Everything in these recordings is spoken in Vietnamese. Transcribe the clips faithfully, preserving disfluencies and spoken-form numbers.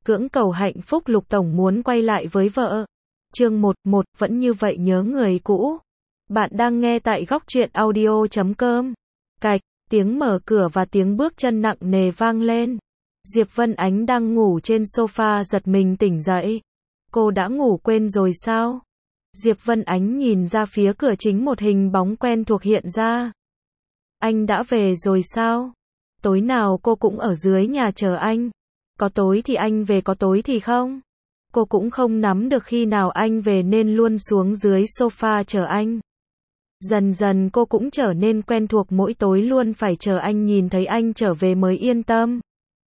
Cưỡng cầu hạnh phúc Lục Tổng muốn quay lại với vợ. Chương một, một, vẫn như vậy nhớ người cũ. Bạn đang nghe tại góc truyện audio chấm com. Cạch, tiếng mở cửa và tiếng bước chân nặng nề vang lên. Diệp Vân Ánh đang ngủ trên sofa giật mình tỉnh dậy. Cô đã ngủ quên rồi sao? Diệp Vân Ánh nhìn ra phía cửa chính một hình bóng quen thuộc hiện ra. Anh đã về rồi sao? Tối nào cô cũng ở dưới nhà chờ anh. Có tối thì anh về, có tối thì không. Cô cũng không nắm được khi nào anh về nên luôn xuống dưới sofa chờ anh. Dần dần cô cũng trở nên quen thuộc, mỗi tối luôn phải chờ anh, nhìn thấy anh trở về mới yên tâm.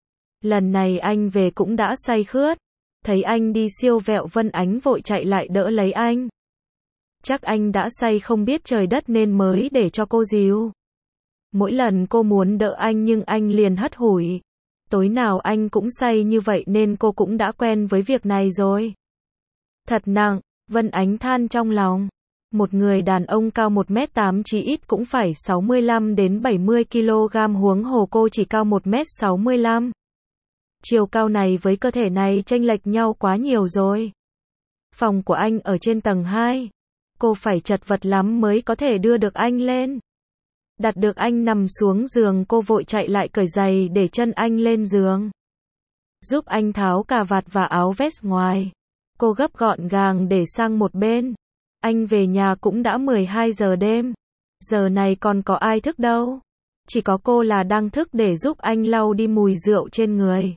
Lần này anh về cũng đã say khướt. Thấy anh đi siêu vẹo, Vân Ánh vội chạy lại đỡ lấy anh. Chắc anh đã say không biết trời đất nên mới để cho cô dìu. Mỗi lần cô muốn đỡ anh nhưng anh liền hất hủi. Tối nào anh cũng say như vậy nên cô cũng đã quen với việc này rồi. Thật nặng, Vân Ánh than trong lòng. Một người đàn ông cao một mét tám chí ít cũng phải sáu mươi lăm đến bảy mươi ki lô gam, huống hồ cô chỉ cao một mét sáu mươi lăm. Chiều cao này với cơ thể này chênh lệch nhau quá nhiều rồi. Phòng của anh ở trên tầng hai. Cô phải chật vật lắm mới có thể đưa được anh lên. Đặt được anh nằm xuống giường, cô vội chạy lại cởi giày để chân anh lên giường. Giúp anh tháo cà vạt và áo vest ngoài. Cô gấp gọn gàng để sang một bên. Anh về nhà cũng đã mười hai giờ đêm. Giờ này còn có ai thức đâu. Chỉ có cô là đang thức để giúp anh lau đi mùi rượu trên người.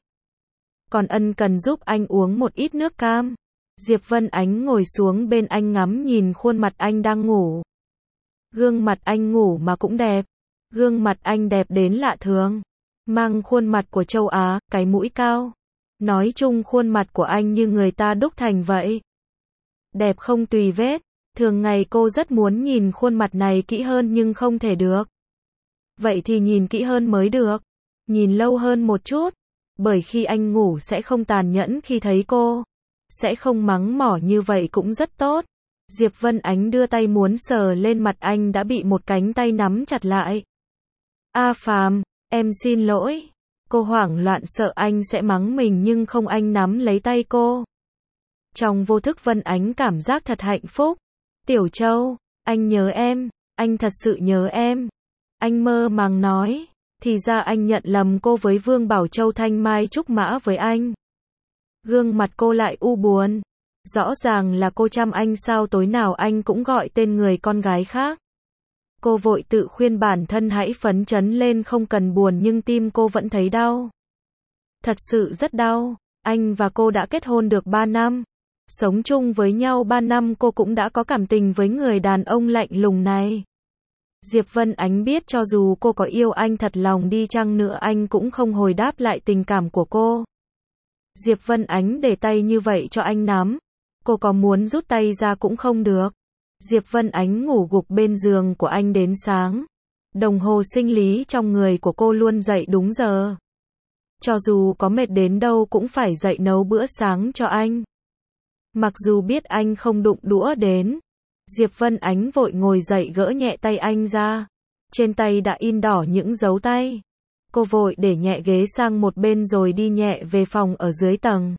Còn ân cần giúp anh uống một ít nước cam. Diệp Vân Ánh ngồi xuống bên anh ngắm nhìn khuôn mặt anh đang ngủ. Gương mặt anh ngủ mà cũng đẹp. Gương mặt anh đẹp đến lạ thường. Mang khuôn mặt của châu Á, cái mũi cao. Nói chung khuôn mặt của anh như người ta đúc thành vậy. Đẹp không tùy vết. Thường ngày cô rất muốn nhìn khuôn mặt này kỹ hơn nhưng không thể được. Vậy thì nhìn kỹ hơn mới được. Nhìn lâu hơn một chút. Bởi khi anh ngủ sẽ không tàn nhẫn khi thấy cô. Sẽ không mắng mỏ như vậy cũng rất tốt. Diệp Vân Ánh đưa tay muốn sờ lên mặt anh đã bị một cánh tay nắm chặt lại. A Phàm, em xin lỗi. Cô hoảng loạn sợ anh sẽ mắng mình nhưng không, anh nắm lấy tay cô. Trong vô thức Vân Ánh cảm giác thật hạnh phúc. Tiểu Châu, anh nhớ em, anh thật sự nhớ em. Anh mơ màng nói, thì ra anh nhận lầm cô với Vương Bảo Châu, thanh mai trúc mã với anh. Gương mặt cô lại u buồn. Rõ ràng là cô chăm anh, sao tối nào anh cũng gọi tên người con gái khác. Cô vội tự khuyên bản thân hãy phấn chấn lên, không cần buồn, nhưng tim cô vẫn thấy đau. Thật sự rất đau. Anh và cô đã kết hôn được ba năm. Sống chung với nhau ba năm, cô cũng đã có cảm tình với người đàn ông lạnh lùng này. Diệp Vân Ánh biết cho dù cô có yêu anh thật lòng đi chăng nữa, anh cũng không hồi đáp lại tình cảm của cô. Diệp Vân Ánh để tay như vậy cho anh nắm. Cô có muốn rút tay ra cũng không được. Diệp Vân Ánh ngủ gục bên giường của anh đến sáng. Đồng hồ sinh lý trong người của cô luôn dậy đúng giờ. Cho dù có mệt đến đâu cũng phải dậy nấu bữa sáng cho anh. Mặc dù biết anh không đụng đũa đến. Diệp Vân Ánh vội ngồi dậy gỡ nhẹ tay anh ra. Trên tay đã in đỏ những dấu tay. Cô vội để nhẹ ghế sang một bên rồi đi nhẹ về phòng ở dưới tầng.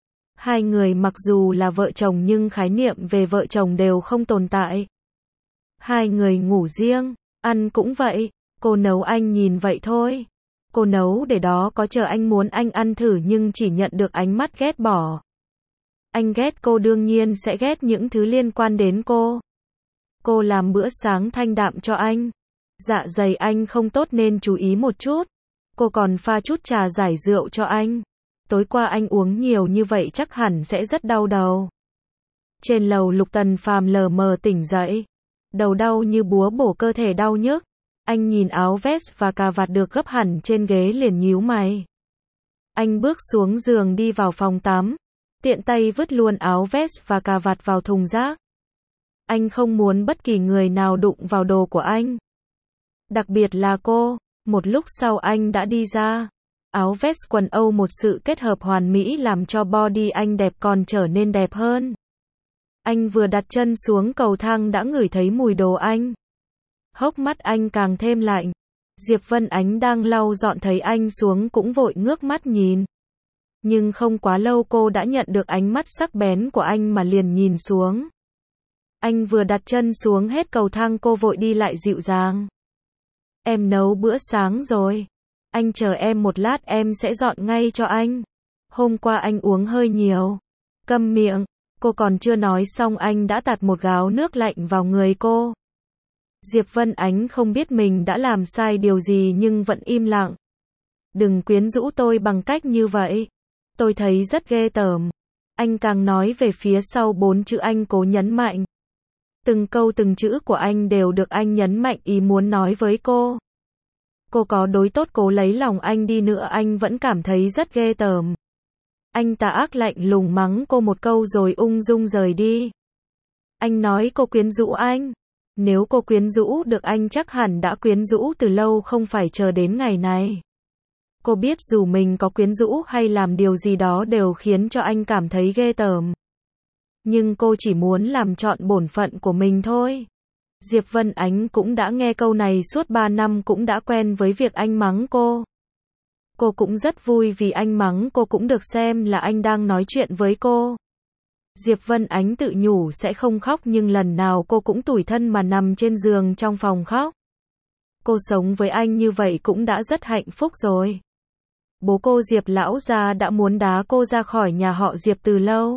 Hai người mặc dù là vợ chồng nhưng khái niệm về vợ chồng đều không tồn tại. Hai người ngủ riêng, ăn cũng vậy, cô nấu anh nhìn vậy thôi. Cô nấu để đó có chờ anh, muốn anh ăn thử nhưng chỉ nhận được ánh mắt ghét bỏ. Anh ghét cô đương nhiên sẽ ghét những thứ liên quan đến cô. Cô làm bữa sáng thanh đạm cho anh. Dạ dày anh không tốt nên chú ý một chút. Cô còn pha chút trà giải rượu cho anh. Tối qua anh uống nhiều như vậy chắc hẳn sẽ rất đau đầu. Trên lầu Lục Tần Phàm lờ mờ tỉnh dậy. Đầu đau như búa bổ, cơ thể đau nhức. Anh nhìn áo vest và cà vạt được gấp hẳn trên ghế liền nhíu mày. Anh bước xuống giường đi vào phòng tắm. Tiện tay vứt luôn áo vest và cà vạt vào thùng rác. Anh không muốn bất kỳ người nào đụng vào đồ của anh. Đặc biệt là cô. Một lúc sau anh đã đi ra. Áo vest quần Âu, một sự kết hợp hoàn mỹ làm cho body anh đẹp còn trở nên đẹp hơn. Anh vừa đặt chân xuống cầu thang đã ngửi thấy mùi đồ anh. Hốc mắt anh càng thêm lạnh. Diệp Vân Ánh đang lau dọn thấy anh xuống cũng vội ngước mắt nhìn. Nhưng không quá lâu cô đã nhận được ánh mắt sắc bén của anh mà liền nhìn xuống. Anh vừa đặt chân xuống hết cầu thang cô vội đi lại dịu dàng. Em nấu bữa sáng rồi. Anh chờ em một lát em sẽ dọn ngay cho anh. Hôm qua anh uống hơi nhiều. Câm miệng. Cô còn chưa nói xong anh đã tạt một gáo nước lạnh vào người cô. Diệp Vân Ánh không biết mình đã làm sai điều gì nhưng vẫn im lặng. Đừng quyến rũ tôi bằng cách như vậy. Tôi thấy rất ghê tởm. Anh càng nói về phía sau bốn chữ anh cố nhấn mạnh. Từng câu từng chữ của anh đều được anh nhấn mạnh ý muốn nói với cô. Cô có đối tốt cố lấy lòng anh đi nữa anh vẫn cảm thấy rất ghê tởm. Anh tà ác lạnh lùng mắng cô một câu rồi ung dung rời đi. Anh nói cô quyến rũ anh. Nếu cô quyến rũ được anh chắc hẳn đã quyến rũ từ lâu không phải chờ đến ngày này. Cô biết dù mình có quyến rũ hay làm điều gì đó đều khiến cho anh cảm thấy ghê tởm. Nhưng cô chỉ muốn làm trọn bổn phận của mình thôi. Diệp Vân Ánh cũng đã nghe câu này suốt ba năm cũng đã quen với việc anh mắng cô. Cô cũng rất vui vì anh mắng cô cũng được xem là anh đang nói chuyện với cô. Diệp Vân Ánh tự nhủ sẽ không khóc nhưng lần nào cô cũng tủi thân mà nằm trên giường trong phòng khóc. Cô sống với anh như vậy cũng đã rất hạnh phúc rồi. Bố cô Diệp lão gia đã muốn đá cô ra khỏi nhà họ Diệp từ lâu.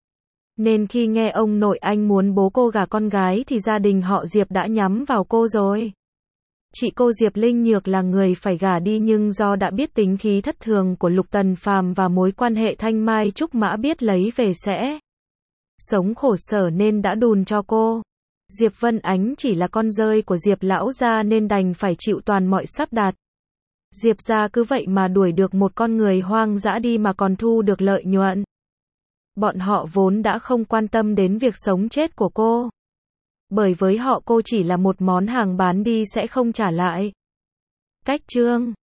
Nên khi nghe ông nội anh muốn bố cô gả con gái thì gia đình họ Diệp đã nhắm vào cô rồi. Chị cô Diệp Linh Nhược là người phải gả đi nhưng do đã biết tính khí thất thường của Lục Tần Phàm và mối quan hệ Thanh Mai Trúc Mã biết lấy về sẽ sống khổ sở nên đã đùn cho cô. Diệp Vân Ánh chỉ là con rơi của Diệp lão gia nên đành phải chịu toàn mọi sắp đặt. Diệp gia cứ vậy mà đuổi được một con người hoang dã đi mà còn thu được lợi nhuận. Bọn họ vốn đã không quan tâm đến việc sống chết của cô. Bởi với họ cô chỉ là một món hàng bán đi sẽ không trả lại. Cách chương